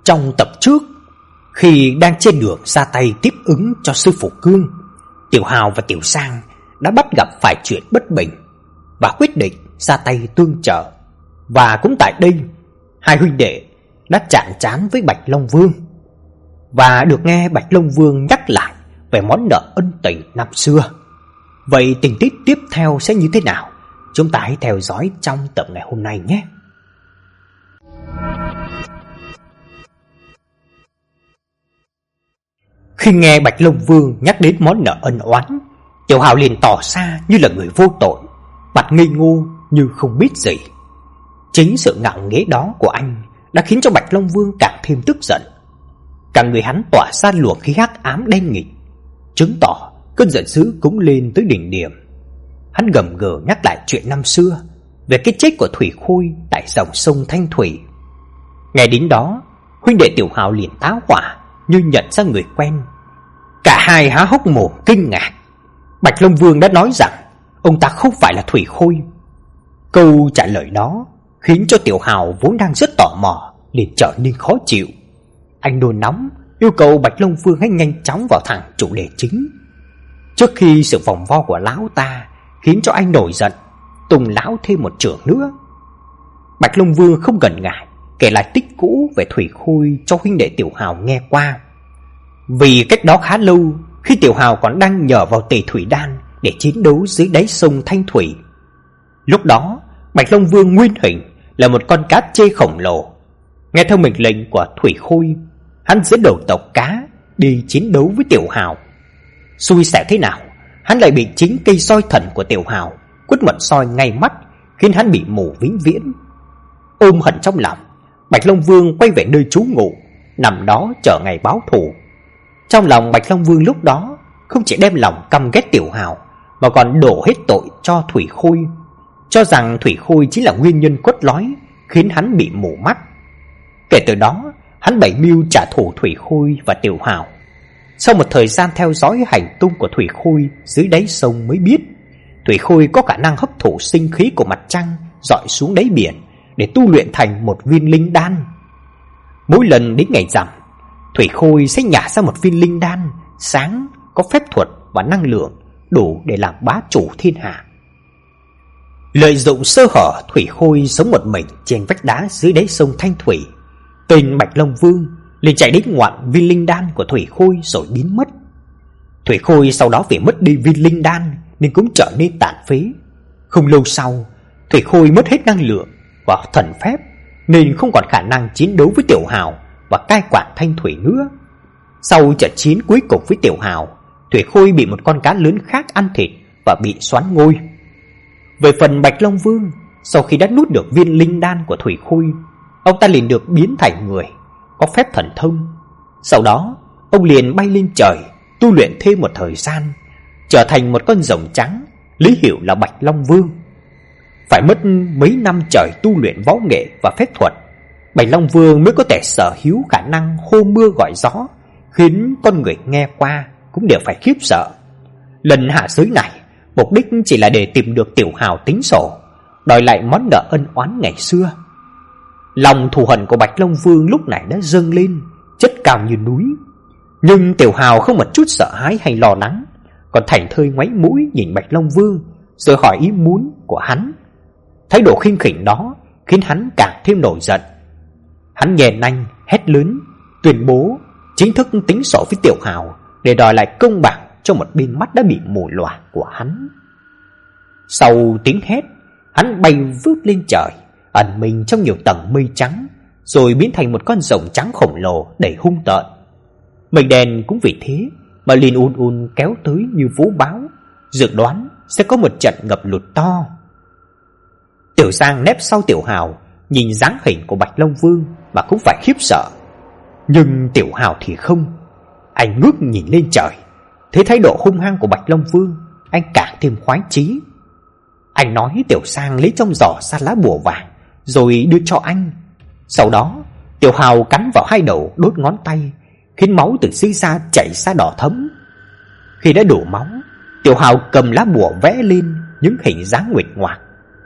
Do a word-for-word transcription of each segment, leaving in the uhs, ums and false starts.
Trong tập trước, khi đang trên đường ra tay tiếp ứng cho sư phụ Cương, Tiểu Hào và Tiểu Sang đã bắt gặp phải chuyện bất bình và quyết định ra tay tương trợ. Và cũng tại đây, hai huynh đệ đã chạm trán với Bạch Long Vương và được nghe Bạch Long Vương nhắc lại về món nợ ân tình năm xưa. Vậy tình tiết tiếp theo sẽ như thế nào? Chúng ta hãy theo dõi trong tập ngày hôm nay nhé. Khi nghe Bạch Long Vương nhắc đến món nợ ân oán, Tiểu Hào liền tỏ ra như là người vô tội, mặt ngây ngô như không biết gì. Chính sự ngạo nghễ đó của anh đã khiến cho Bạch Long Vương càng thêm tức giận. Cả người hắn tỏa ra luồng khí hắc ám đen nghịt, chứng tỏ cơn giận dữ cũng lên tới đỉnh điểm. Hắn gầm gừ nhắc lại chuyện năm xưa về cái chết của Thủy Khôi tại dòng sông Thanh Thủy. Nghe đến đó, huynh đệ Tiểu Hào liền táo hỏa như nhận ra người quen. Cả hai há hốc mồm kinh ngạc. Bạch Long Vương đã nói rằng ông ta không phải là Thủy Khôi. Câu trả lời đó khiến cho Tiểu Hào vốn đang rất tò mò liền trở nên khó chịu. Anh nôn nóng yêu cầu Bạch Long Vương hãy nhanh chóng vào thẳng chủ đề chính, trước khi sự vòng vo của lão ta khiến cho anh nổi giận, tung lão thêm một chưởng nữa. Bạch Long Vương không ngần ngại kể lại tích cũ về Thủy Khôi cho huynh đệ Tiểu Hào nghe qua. Vì cách đó khá lâu, khi Tiểu Hào còn đang nhờ vào Tề Thủy Đan để chiến đấu dưới đáy sông Thanh Thủy. Lúc đó, Bạch Long Vương nguyên hình là một con cá chê khổng lồ. Nghe theo mệnh lệnh của Thủy Khôi, hắn dẫn đầu tộc cá đi chiến đấu với Tiểu Hào. Xui xẻo thế nào, hắn lại bị chính cây soi thần của Tiểu Hào quất một soi ngay mắt, khiến hắn bị mù vĩnh viễn. Ôm hận trong lòng, Bạch Long Vương quay về nơi trú ngụ, nằm đó chờ ngày báo thù. Trong lòng Bạch Long Vương lúc đó không chỉ đem lòng căm ghét Tiểu Hào, mà còn đổ hết tội cho Thủy Khôi, cho rằng Thủy Khôi chính là nguyên nhân cốt lõi khiến hắn bị mù mắt. Kể từ đó, hắn bày mưu trả thù Thủy Khôi và Tiểu Hào. Sau một thời gian theo dõi hành tung của Thủy Khôi dưới đáy sông mới biết, Thủy Khôi có khả năng hấp thụ sinh khí của mặt trăng dọi xuống đáy biển để tu luyện thành một viên linh đan. Mỗi lần đến ngày rằm, Thủy Khôi sẽ nhả ra một viên linh đan sáng, có phép thuật và năng lượng đủ để làm bá chủ thiên hạ. Lợi dụng sơ hở, Thủy Khôi sống một mình trên vách đá dưới đáy sông Thanh Thủy. Tên Bạch Long Vương liền chạy đến ngoạn viên linh đan của Thủy Khôi rồi biến mất. Thủy Khôi sau đó vì mất đi viên linh đan nên cũng trở nên tàn phế. Không lâu sau, Thủy Khôi mất hết năng lượng và thần phép nên không còn khả năng chiến đấu với Tiểu Hào và cai quản Thanh Thủy nữa. Sau trận chiến cuối cùng với Tiểu Hào, Thủy Khôi bị một con cá lớn khác ăn thịt và bị xoán ngôi. Về phần Bạch Long Vương, sau khi đã nuốt được viên linh đan của Thủy Khôi, ông ta liền được biến thành người có phép thần thông. Sau đó, ông liền bay lên trời, tu luyện thêm một thời gian, trở thành một con rồng trắng, lý hiệu là Bạch Long Vương. Phải mất mấy năm trời tu luyện võ nghệ và phép thuật, Bạch Long Vương mới có thể sở hữu khả năng hô mưa gọi gió, khiến con người nghe qua cũng đều phải khiếp sợ. Lần hạ giới này, mục đích chỉ là để tìm được Tiểu Hào tính sổ, đòi lại món nợ ân oán ngày xưa. Lòng thù hận của Bạch Long Vương lúc này đã dâng lên, chất cao như núi. Nhưng Tiểu Hào không một chút sợ hãi hay lo lắng, còn thảnh thơi ngoáy mũi nhìn Bạch Long Vương rồi hỏi ý muốn của hắn. Thái độ khinh khỉnh đó khiến hắn càng thêm nổi giận. Hắn nhè nanh hét lớn, tuyên bố chính thức tính sổ với Tiểu Hào để đòi lại công bằng cho một bên mắt đã bị mù lòa của hắn. Sau tiếng hét, hắn bay vút lên trời, ẩn mình trong nhiều tầng mây trắng, rồi biến thành một con rồng trắng khổng lồ đầy hung tợn. Mây đen cũng vì thế mà liền un un kéo tới như vũ bão, dự đoán sẽ có một trận ngập lụt to. Tiểu Giang nép sau Tiểu Hào, nhìn dáng hình của Bạch Long Vương mà cũng phải khiếp sợ. Nhưng Tiểu Hào thì không. Anh ngước nhìn lên trời, thấy thái độ hung hăng của Bạch Long Vương, anh càng thêm khoái chí. Anh nói Tiểu Giang lấy trong giỏ ra lá bùa vàng rồi đưa cho anh. Sau đó Tiểu Hào cắn vào hai đầu đốt ngón tay, khiến máu từ dưới da chảy ra đỏ thẫm. Khi đã đổ máu, Tiểu Hào cầm lá bùa vẽ lên những hình dáng nguệch ngoạc.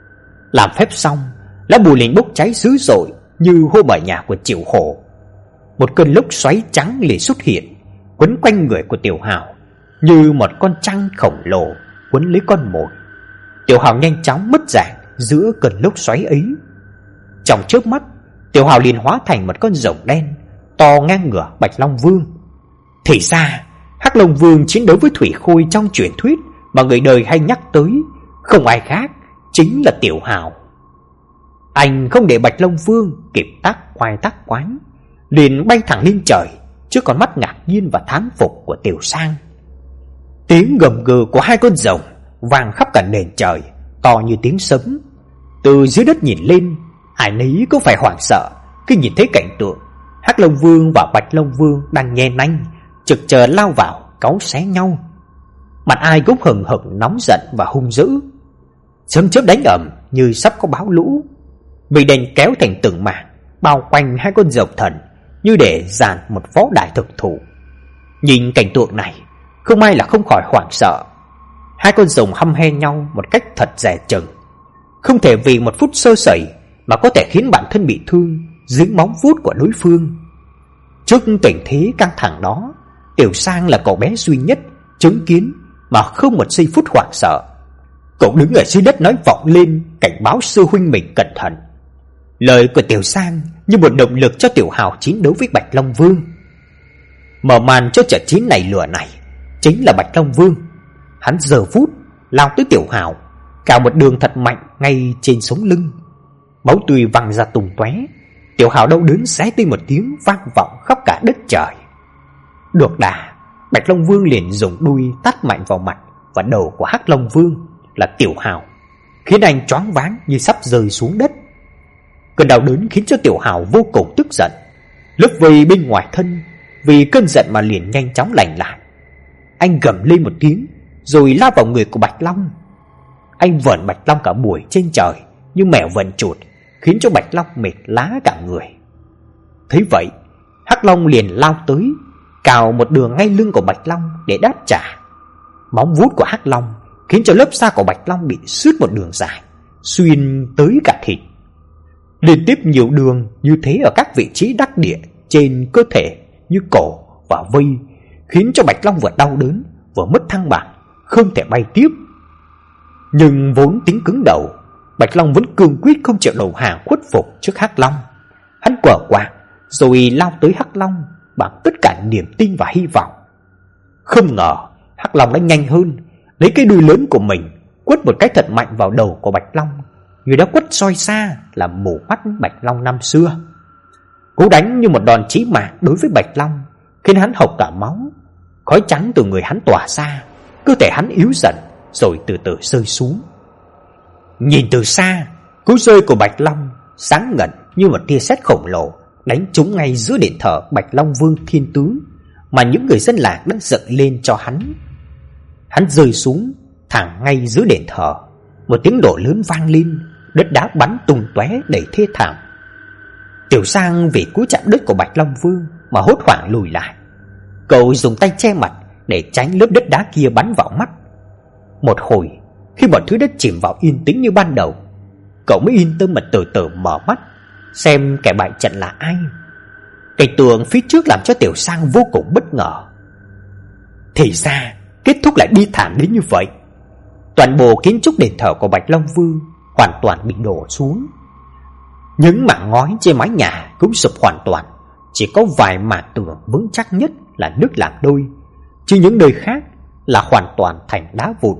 Làm phép xong, lá bùa liền bốc cháy dữ dội như hôm ở nhà của Triệu Hổ. một cơn lốc xoáy trắng liền xuất hiện, quấn quanh người của Tiểu Hào như một con trăng khổng lồ quấn lấy con mồi. Tiểu Hào nhanh chóng mất dạng giữa cơn lốc xoáy ấy. Trong chớp mắt, Tiểu Hào liền hóa thành một con rồng đen to ngang ngửa Bạch Long Vương. Thì ra, Hắc Long Vương chiến đấu với Thủy Khôi trong truyền thuyết mà người đời hay nhắc tới không ai khác chính là Tiểu Hào. Anh không để Bạch Long Vương kịp tác oai tác quái, liền bay thẳng lên trời trước con mắt ngạc nhiên và thán phục của Tiểu Sang. Tiếng gầm gừ của hai con rồng vang khắp cả nền trời, to như tiếng sấm. Từ dưới đất nhìn lên, ai nấy cũng phải hoảng sợ khi nhìn thấy cảnh tượng Hắc Long Vương và Bạch Long Vương đang nhe nanh trực chờ lao vào cáu xé nhau. Mặt ai cũng hừng hực nóng giận và hung dữ. Sấm chớp đánh ầm như sắp có bão lũ. Mây đen kéo thành từng mảng bao quanh hai con rồng thần như để dàn một võ đại thực thủ. Nhìn cảnh tượng này, không ai là không khỏi hoảng sợ. Hai con rồng hăm he nhau một cách thật dè chừng, không thể vì một phút sơ sẩy mà có thể khiến bản thân bị thương dưới móng vuốt của đối phương. Trước tình thế căng thẳng đó, Tiểu Sang là cậu bé duy nhất chứng kiến mà không một giây phút hoảng sợ. Cậu đứng ở dưới đất nói vọng lên cảnh báo sư huynh mình cẩn thận. Lời của Tiểu Sang như một động lực cho Tiểu Hào chiến đấu với Bạch Long Vương. Mở màn cho trận chiến này lửa này chính là Bạch Long Vương. Hắn giờ phút lao tới Tiểu Hào, cào một đường thật mạnh ngay trên sống lưng. Máu tươi văng ra tung tóe. Tiểu Hào đau đớn xé tim một tiếng vang vọng khắp cả đất trời. Được đà, Bạch Long Vương liền dùng đuôi tát mạnh vào mặt và đầu của Hắc Long Vương là Tiểu Hào, khiến anh choáng váng như sắp rơi xuống đất. Cơn đau đớn khiến cho Tiểu Hào vô cùng tức giận. Lớp vây bên ngoài thân vì cơn giận mà liền nhanh chóng lành lại. Anh gầm lên một tiếng rồi lao vào người của Bạch Long. Anh vờn Bạch Long cả buổi trên trời như mèo vờn chuột, khiến cho Bạch Long mệt lá cả người. Thấy vậy, Hắc Long liền lao tới, cào một đường ngay lưng của Bạch Long để đáp trả. Móng vuốt của Hắc Long khiến cho lớp da của Bạch Long bị xuyết một đường dài, xuyên tới cả thịt. Liên tiếp nhiều đường như thế ở các vị trí đắc địa trên cơ thể như cổ và vây, khiến cho Bạch Long vừa đau đớn vừa mất thăng bằng, không thể bay tiếp. Nhưng vốn tính cứng đầu, Bạch Long vẫn cương quyết không chịu đầu hàng khuất phục trước Hắc Long. Hắn quở quạng rồi lao tới Hắc Long bằng tất cả niềm tin và hy vọng. Không ngờ Hắc Long đã nhanh hơn, lấy cái đuôi lớn của mình quất một cái thật mạnh vào đầu của Bạch Long, như đã quất soi xa làm mù mắt Bạch Long năm xưa. Cú đánh như một đòn chí mạng đối với Bạch Long khiến hắn hộc cả máu. Khói trắng từ người hắn tỏa ra, cơ thể hắn yếu dần rồi từ từ rơi xuống. Nhìn từ xa, cú rơi của Bạch Long sáng ngời như một tia sét khổng lồ đánh trúng ngay giữa điện thờ Bạch Long Vương Thiên Tướng mà những người dân làng đã dựng lên cho hắn. Hắn rơi xuống thẳng ngay giữa đền thờ, một tiếng nổ lớn vang lên, đất đá bắn tung tóe đầy thê thảm. Tiểu Sang vì cú chạm đất của Bạch Long Vương mà hốt hoảng lùi lại. Cậu dùng tay che mặt để tránh lớp đất đá kia bắn vào mắt. Một hồi, khi mọi thứ đã chìm vào yên tĩnh như ban đầu, cậu mới yên tâm mà từ từ mở mắt, xem kẻ bại trận là ai. Cảnh tượng phía trước làm cho Tiểu Sang vô cùng bất ngờ. Thì ra kết thúc lại bi thảm đến như vậy. Toàn bộ kiến trúc đền thờ của Bạch Long Vương hoàn toàn bị đổ xuống. Những mảng ngói trên mái nhà cũng sụp hoàn toàn, chỉ có vài mảng tường vững chắc nhất là nứt làm đôi, chứ những nơi khác là hoàn toàn thành đá vụn.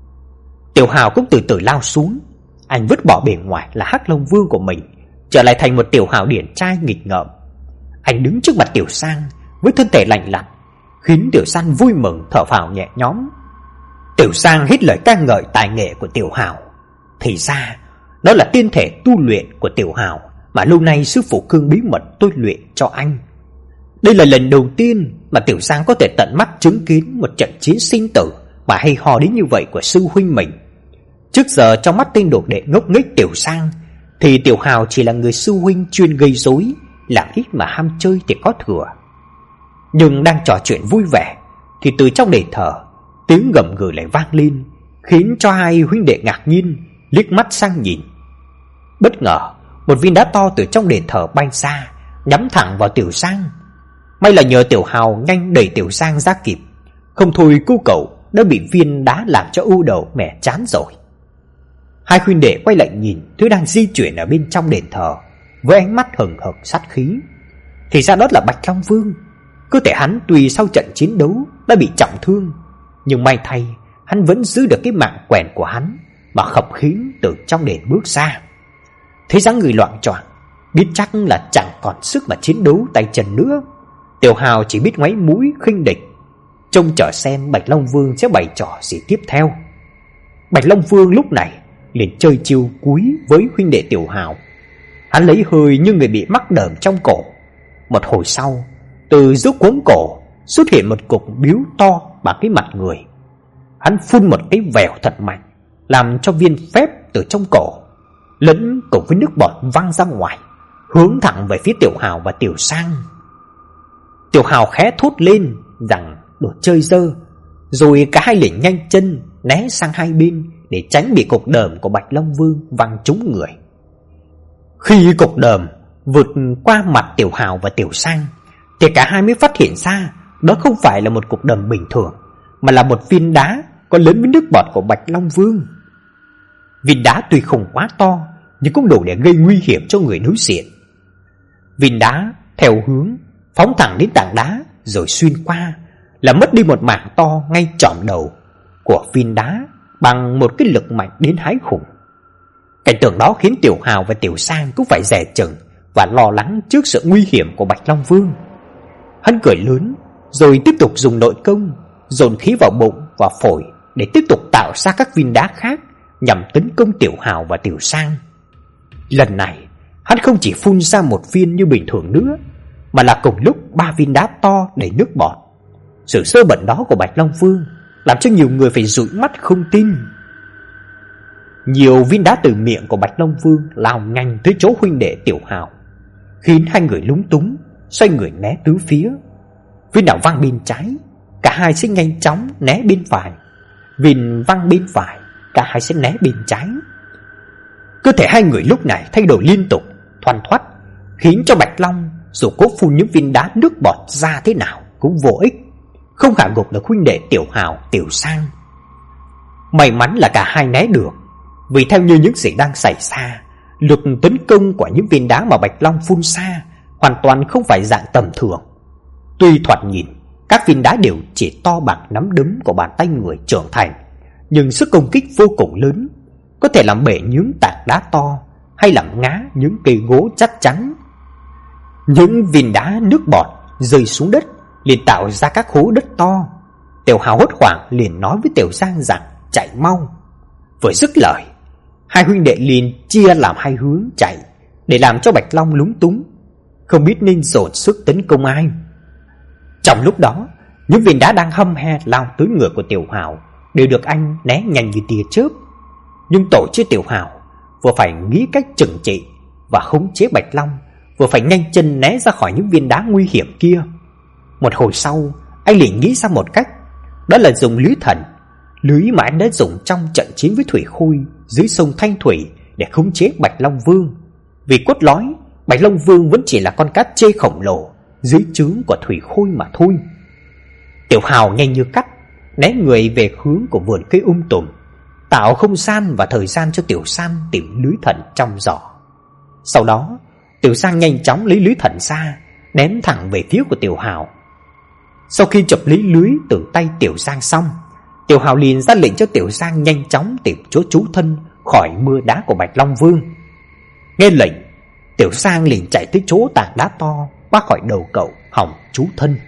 Tiểu Hào cũng từ từ lao xuống. Anh vứt bỏ bề ngoài là Hắc Long Vương của mình, trở lại thành một Tiểu Hào điển trai nghịch ngợm. Anh đứng trước mặt Tiểu Sang với thân thể lạnh lạnh, khiến Tiểu Sang vui mừng thở phào nhẹ nhõm. Tiểu Sang hết lời ca ngợi tài nghệ của Tiểu Hào. Thì ra đó là tiên thể tu luyện của Tiểu Hào mà lâu nay sư phụ Cương bí mật tôi luyện cho anh. Đây là lần đầu tiên mà Tiểu Sang có thể tận mắt chứng kiến một trận chiến sinh tử mà hay ho đến như vậy của sư huynh mình. Trước giờ trong mắt tên đồ đệ ngốc nghếch Tiểu Sang thì Tiểu Hào chỉ là người sư huynh chuyên gây rối, làm ít mà ham chơi thì có thừa. Nhưng đang trò chuyện vui vẻ thì từ trong đền thờ tiếng gầm gừ lại vang lên, khiến cho hai huynh đệ ngạc nhiên liếc mắt sang nhìn. Bất ngờ một viên đá to từ trong đền thờ bay ra, nhắm thẳng vào Tiểu Sang. May là nhờ Tiểu Hào nhanh đẩy Tiểu Sang ra kịp, không thôi cô cậu đã bị viên đá làm cho ưu đầu mẻ chán rồi. Hai huynh đệ quay lại nhìn thứ đang di chuyển ở bên trong đền thờ với ánh mắt hừng hực sát khí. Thì ra đó là Bạch Long Vương. Cơ thể hắn tuy sau trận chiến đấu đã bị trọng thương, nhưng may thay hắn vẫn giữ được cái mạng quèn của hắn mà khập khiễng từ trong đền bước ra. Thấy dáng người loạng choạng, biết chắc là chẳng còn sức mà chiến đấu tay chân nữa, Tiểu Hào chỉ biết ngoáy mũi khinh địch, trông chờ xem Bạch Long Vương sẽ bày trò gì tiếp theo. Bạch Long Vương lúc này liền chơi chiêu cúi với huynh đệ Tiểu Hào. Hắn lấy hơi như người bị mắc đờm trong cổ. Một hồi sau, từ giữa cuống cổ xuất hiện một cục biếu to bằng cái mặt người. Hắn phun một cái vèo thật mạnh, làm cho viên phép từ trong cổ lẫn cùng với nước bọt văng ra ngoài, hướng thẳng về phía Tiểu Hào và Tiểu Sang. Tiểu Hào khẽ thốt lên rằng đồ chơi dơ, rồi cả hai liền nhanh chân né sang hai bên để tránh bị cục đờm của Bạch Long Vương văng trúng người. Khi cục đờm vượt qua mặt Tiểu Hào và Tiểu Sang thì cả hai mới phát hiện ra đó không phải là một cục đờm bình thường, mà là một viên đá có lớn với nước bọt của Bạch Long Vương. Viên đá tuy không quá to, nhưng cũng đủ để gây nguy hiểm cho người đối diện. Viên đá theo hướng phóng thẳng đến tảng đá rồi xuyên qua, là mất đi một mảng to ngay trỏm đầu của viên đá bằng một cái lực mạnh đến hái khủng. Cảnh tượng đó khiến Tiểu Hào và Tiểu Sang cũng phải dè chừng và lo lắng trước sự nguy hiểm của Bạch Long Vương. Hắn cười lớn rồi tiếp tục dùng nội công dồn khí vào bụng và phổi để tiếp tục tạo ra các viên đá khác nhằm tấn công Tiểu Hào và Tiểu Sang. Lần này hắn không chỉ phun ra một viên như bình thường nữa, mà là cùng lúc ba viên đá to đầy nước bọt. Sự sơ bẩn đó của Bạch Long Vương làm cho nhiều người phải dụi mắt không tin. Nhiều viên đá từ miệng của Bạch Long Vương lao nhanh tới chỗ huynh đệ Tiểu Hào, khiến hai người lúng túng xoay người né tứ phía. Viên nào văng bên trái, cả hai sẽ nhanh chóng né bên phải. Viên văng bên phải, cả hai sẽ né bên trái. Cơ thể hai người lúc này thay đổi liên tục, thoăn thoắt, khiến cho Bạch Long dù cố phun những viên đá nước bọt ra thế nào cũng vô ích, không hạ gục được huynh đệ Tiểu Hào, Tiểu Sang. May mắn là cả hai né được, vì theo như những gì đang xảy ra, lực tấn công của những viên đá mà Bạch Long phun ra hoàn toàn không phải dạng tầm thường. Tuy thoạt nhìn các viên đá đều chỉ to bằng nắm đấm của bàn tay người trưởng thành, nhưng sức công kích vô cùng lớn, có thể làm bể những tảng đá to hay làm ngã những cây gỗ chắc chắn. Những viên đá nước bọt rơi xuống đất liền tạo ra các hố đất to. Tiểu Hào hốt hoảng liền nói với Tiểu Sang rằng chạy mau. Vừa dứt lời, hai huynh đệ liền chia làm hai hướng chạy để làm cho Bạch Long lúng túng, không biết nên dồn sức tấn công ai. Trong lúc đó, những viên đá đang hăm he lao tới người của Tiểu Hào đều được anh né nhanh như tia chớp. Nhưng tổ chức Tiểu Hào vừa phải nghĩ cách trừng trị và khống chế Bạch Long, vừa phải nhanh chân né ra khỏi những viên đá nguy hiểm kia. Một hồi sau, anh liền nghĩ ra một cách, đó là dùng lưới thần, lưới mà anh đã dùng trong trận chiến với Thủy Khôi dưới sông Thanh Thủy để khống chế Bạch Long Vương. Vì cốt lõi, Bạch Long Vương vẫn chỉ là con cá chê khổng lồ dưới trướng của Thủy Khôi mà thôi. Tiểu Hào nhanh như cắt né người về hướng của vườn cây um tùm, tạo không gian và thời gian cho Tiểu Sang tìm lưới thần trong giỏ. Sau đó, Tiểu Sang nhanh chóng lấy lưới thần ra, ném thẳng về phía của Tiểu Hào. Sau khi chụp lấy lưới từ tay Tiểu Sang xong, Tiểu Hào liền ra lệnh cho Tiểu Sang nhanh chóng tìm chỗ trú thân khỏi mưa đá của Bạch Long Vương. Nghe lệnh, Tiểu Sang liền chạy tới chỗ tảng đá to bắc khỏi đầu cậu hòng trú thân.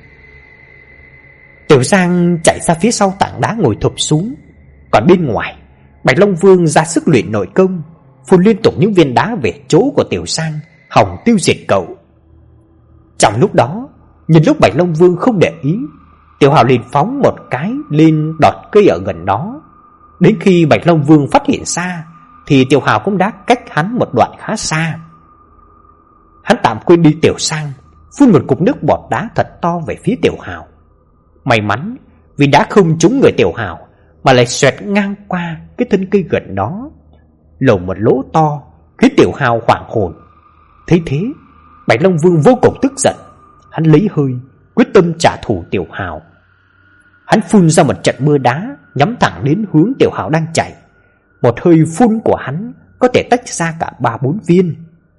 Tiểu Sang chạy ra phía sau tảng đá ngồi thụp xuống. Còn bên ngoài, Bạch Long Vương ra sức luyện nội công, phun liên tục những viên đá về chỗ của Tiểu Sang hòng tiêu diệt cậu. Trong lúc đó, nhìn lúc Bạch Long Vương không để ý, Tiểu Hào liền phóng một cái lên đọt cây ở gần đó. Đến khi Bạch Long Vương phát hiện ra thì Tiểu Hào cũng đã cách hắn một đoạn khá xa. Hắn tạm quên đi Tiểu Sang, phun một cục nước bọt đá thật to về phía Tiểu Hào. May mắn vì đã không trúng người Tiểu Hào, mà lại xoẹt ngang qua cái thân cây gần đó, lổ một lỗ to khiến Tiểu Hào hoảng hồn. Thấy thế, Bạch Long Vương vô cùng tức giận. Hắn lấy hơi quyết tâm trả thù Tiểu Hào. Hắn phun ra một trận mưa đá nhắm thẳng đến hướng Tiểu Hào đang chạy. Một hơi phun của hắn có thể tách ra cả ba bốn viên.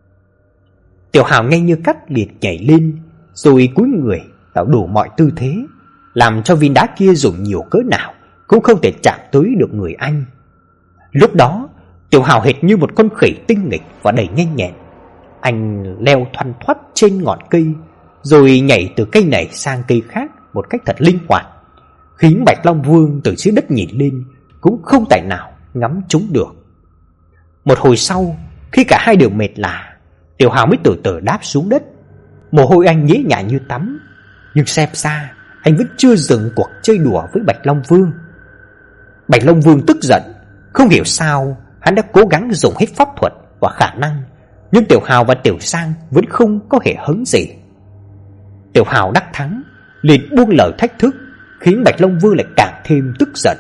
Tiểu Hào nhanh như cắt liệt nhảy lên, rồi cúi người tạo đủ mọi tư thế, làm cho viên đá kia dù nhiều cỡ nào cũng không thể chạm tới được người anh. Lúc đó Tiểu Hào hệt như một con khỉ tinh nghịch và đầy nhanh nhẹn. Anh leo thoăn thoắt trên ngọn cây, rồi nhảy từ cây này sang cây khác một cách thật linh hoạt, khiến Bạch Long Vương từ dưới đất nhìn lên cũng không tài nào ngắm trúng được. Một hồi sau, khi cả hai đều mệt lả, Tiểu Hào mới từ từ đáp xuống đất. Mồ hôi anh nhễ nhại như tắm, nhưng xem ra anh vẫn chưa dừng cuộc chơi đùa với Bạch Long Vương. Bạch Long Vương tức giận, không hiểu sao hắn đã cố gắng dùng hết pháp thuật và khả năng, nhưng Tiểu Hào và Tiểu Sang vẫn không có hề hứng gì. Tiểu Hào đắc thắng liền buông lời thách thức, khiến Bạch Long Vương lại càng thêm tức giận.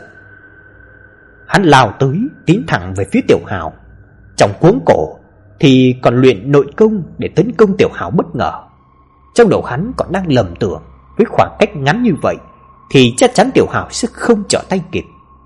Hắn lao tới tiến thẳng về phía Tiểu Hào, trong cuống cổ thì còn luyện nội công để tấn công Tiểu Hào bất ngờ. Trong đầu hắn còn đang lầm tưởng với khoảng cách ngắn như vậy thì chắc chắn Tiểu Hào sẽ không trở tay kịp.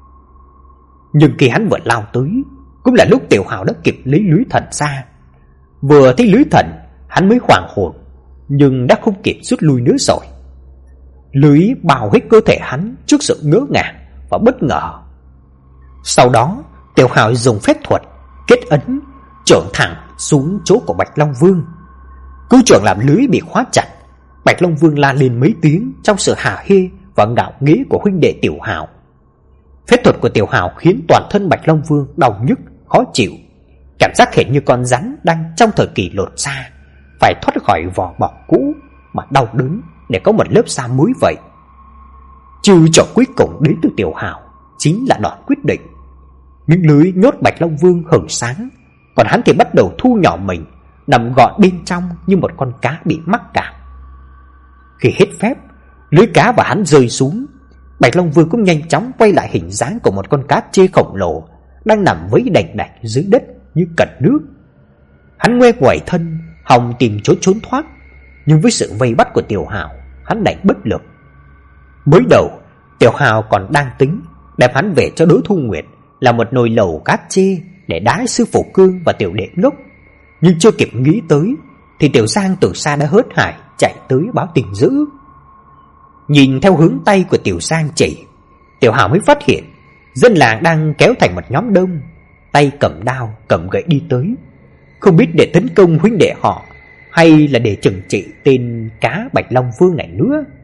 Nhưng khi hắn vừa lao tới, cũng là lúc Tiểu Hào đã kịp lấy lưới thần ra. Vừa thấy lưới thần, hắn mới hoảng hồn, nhưng đã không kịp rút lui nữa rồi. Lưới bao hết cơ thể hắn trước sự ngỡ ngàng và bất ngờ. Sau đó Tiểu Hào dùng phép thuật kết ấn chưởng thẳng xuống chỗ của Bạch Long Vương. Cú chưởng làm lưới bị khóa chặt. Bạch Long Vương la lên mấy tiếng trong sự hả hê và ngạo nghễ của huynh đệ Tiểu Hào. Phép thuật của Tiểu Hào khiến toàn thân Bạch Long Vương đau nhức, khó chịu, cảm giác hệt như con rắn đang trong thời kỳ lột da, phải thoát khỏi vỏ bọc cũ mà đau đớn để có một lớp da mới vậy. Chiêu trò cuối cùng đến từ Tiểu Hào chính là đòn quyết định. Những lưới nhốt Bạch Long Vương hừng sáng, còn hắn thì bắt đầu thu nhỏ mình, nằm gọn bên trong như một con cá bị mắc cạn. Khi hết phép, lưới cá và hắn rơi xuống. Bạch Long Vương cũng nhanh chóng quay lại hình dáng của một con cá chê khổng lồ đang nằm vẫy đành đạch dưới đất như cần nước. Hắn ngoe ngoẩy thân, hòng tìm chỗ trốn thoát, nhưng với sự vây bắt của Tiểu Hào, hắn đành bất lực. Mới đầu, Tiểu Hào còn đang tính đem hắn về cho Đỗ Thu Nguyệt là một nồi lẩu cá chê để đái sư phụ Cương và tiểu đệ Ngốc, nhưng chưa kịp nghĩ tới thì Tiểu Giang từ xa đã hớt hải chạy tới báo tin dữ. Nhìn theo hướng tay của Tiểu Giang chỉ, Tiểu Hào mới phát hiện dân làng đang kéo thành một nhóm đông, tay cầm đao cầm gậy đi tới, không biết để tấn công huynh đệ họ hay là để trừng trị tên cá Bạch Long Vương này nữa.